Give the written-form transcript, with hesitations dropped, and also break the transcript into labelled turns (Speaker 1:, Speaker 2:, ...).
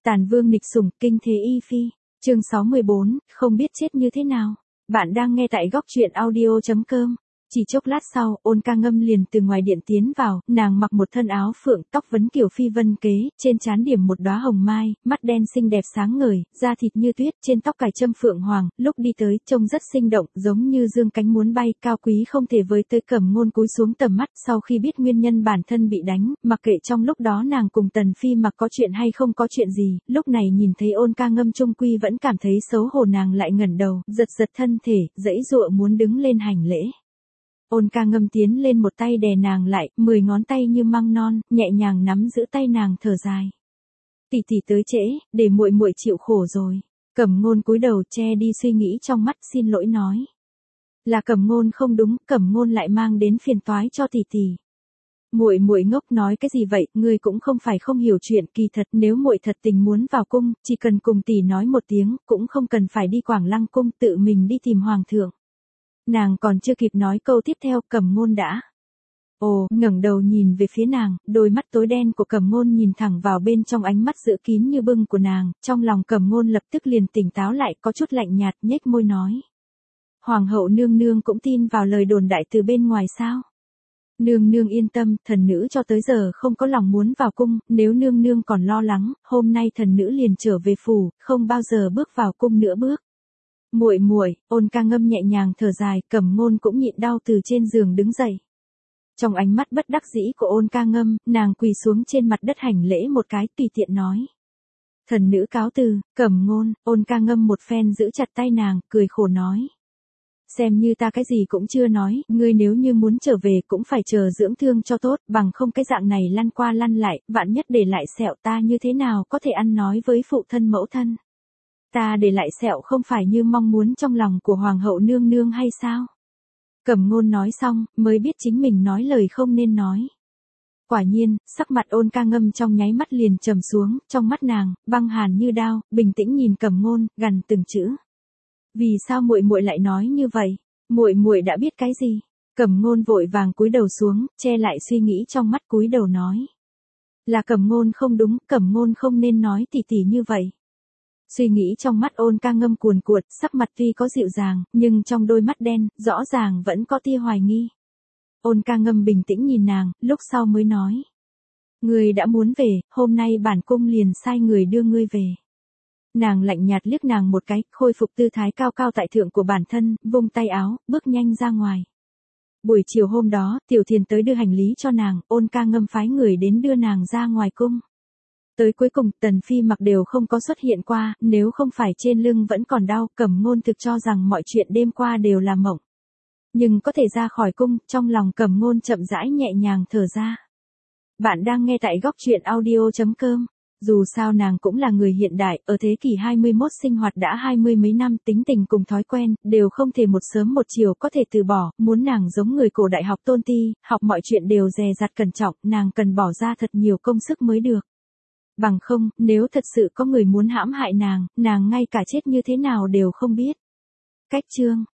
Speaker 1: Tàn vương nghịch sủng, kinh thế y phi. Chương 64, không biết chết như thế nào. Bạn đang nghe tại góc truyện audio.com. Chỉ chốc lát sau, Ôn Ca Ngâm liền từ ngoài điện tiến vào, nàng mặc một thân áo phượng, tóc vấn kiểu phi vân kế, trên trán điểm một đóa hồng mai, mắt đen xinh đẹp sáng ngời, da thịt như tuyết, trên tóc cài châm phượng hoàng, lúc đi tới, trông rất sinh động, giống như dương cánh muốn bay, cao quý không thể với tới. Cẩm Ngôn cúi xuống tầm mắt, sau khi biết nguyên nhân bản thân bị đánh, mặc kệ trong lúc đó nàng cùng Tần Phi Mặc có chuyện hay không có chuyện gì, lúc này nhìn thấy Ôn Ca Ngâm trung quy vẫn cảm thấy xấu hổ, nàng lại ngẩng đầu, giật giật thân thể, giãy giụa muốn đứng lên hành lễ. Ôn Ca Ngâm tiến lên một tay đè nàng lại, 10 ngón tay như măng non, nhẹ nhàng nắm giữ tay nàng, thở dài. Tỷ tỷ tới trễ, để muội muội chịu khổ rồi. Cẩm Ngôn cúi đầu che đi suy nghĩ trong mắt, xin lỗi nói. Là Cẩm Ngôn không đúng, Cẩm Ngôn lại mang đến phiền toái cho tỷ tỷ. Muội muội ngốc nói cái gì vậy, ngươi cũng không phải không hiểu chuyện, kỳ thật nếu muội thật tình muốn vào cung, chỉ cần cùng tỷ nói một tiếng, cũng không cần phải đi Quảng Lăng cung tự mình đi tìm hoàng thượng. Nàng còn chưa kịp nói câu tiếp theo, Cẩm Ngôn đã ngẩng đầu nhìn về phía nàng, đôi mắt tối đen của Cẩm Ngôn nhìn thẳng vào bên trong, ánh mắt giữ kín như bưng của nàng, trong lòng Cẩm Ngôn lập tức liền tỉnh táo lại, có chút lạnh nhạt, nhếch môi nói. Hoàng hậu nương nương cũng tin vào lời đồn đại từ bên ngoài sao? Nương nương yên tâm, thần nữ cho tới giờ không có lòng muốn vào cung, nếu nương nương còn lo lắng, hôm nay thần nữ liền trở về phủ, không bao giờ bước vào cung nữa bước. Muội muội, Ôn Ca Ngâm nhẹ nhàng thở dài, Cẩm Ngôn cũng nhịn đau từ trên giường đứng dậy. Trong ánh mắt bất đắc dĩ của Ôn Ca Ngâm, nàng quỳ xuống trên mặt đất hành lễ một cái, tùy tiện nói. Thần nữ cáo từ. Cẩm Ngôn. Ôn Ca Ngâm một phen giữ chặt tay nàng, cười khổ nói. Xem như ta cái gì cũng chưa nói, ngươi nếu như muốn trở về cũng phải chờ dưỡng thương cho tốt, bằng không cái dạng này lăn qua lăn lại, vạn nhất để lại sẹo, ta như thế nào có thể ăn nói với phụ thân mẫu thân. Ta để lại sẹo không phải như mong muốn trong lòng của hoàng hậu nương nương hay sao? Cẩm Ngôn nói xong, mới biết chính mình nói lời không nên nói. Quả nhiên, sắc mặt Ôn Ca Ngâm trong nháy mắt liền trầm xuống, trong mắt nàng băng hàn như đao, bình tĩnh nhìn Cẩm Ngôn, gằn từng chữ. Vì sao muội muội lại nói như vậy? Muội muội đã biết cái gì? Cẩm Ngôn vội vàng cúi đầu xuống, che lại suy nghĩ trong mắt, cúi đầu nói. Là Cẩm Ngôn không đúng, Cẩm Ngôn không nên nói tỉ tỉ như vậy. Suy nghĩ trong mắt Ôn Ca Ngâm cuồn cuộn, sắc mặt tuy có dịu dàng, nhưng trong đôi mắt đen, rõ ràng vẫn có tia hoài nghi. Ôn Ca Ngâm bình tĩnh nhìn nàng, lúc sau mới nói. Ngươi đã muốn về, hôm nay bản cung liền sai người đưa ngươi về. Nàng lạnh nhạt liếc nàng một cái, khôi phục tư thái cao cao tại thượng của bản thân, vung tay áo, bước nhanh ra ngoài. Buổi chiều hôm đó, Tiểu Thiền tới đưa hành lý cho nàng, Ôn Ca Ngâm phái người đến đưa nàng ra ngoài cung. Tới cuối cùng, Tần Phi Mặc đều không có xuất hiện qua, nếu không phải trên lưng vẫn còn đau, Cẩm Ngôn thực cho rằng mọi chuyện đêm qua đều là mộng. Nhưng có thể ra khỏi cung, trong lòng Cẩm Ngôn chậm rãi nhẹ nhàng thở ra. Bạn đang nghe tại góc truyện audio.com. Dù sao nàng cũng là người hiện đại, ở thế kỷ 21 sinh hoạt đã 20 mấy năm, tính tình cùng thói quen, đều không thể một sớm một chiều có thể từ bỏ, muốn nàng giống người cổ đại học tôn ti, học mọi chuyện đều dè dặt cẩn trọng, nàng cần bỏ ra thật nhiều công sức mới được. Bằng không, nếu thật sự có người muốn hãm hại nàng ngay cả chết như thế nào đều không biết. Cách chương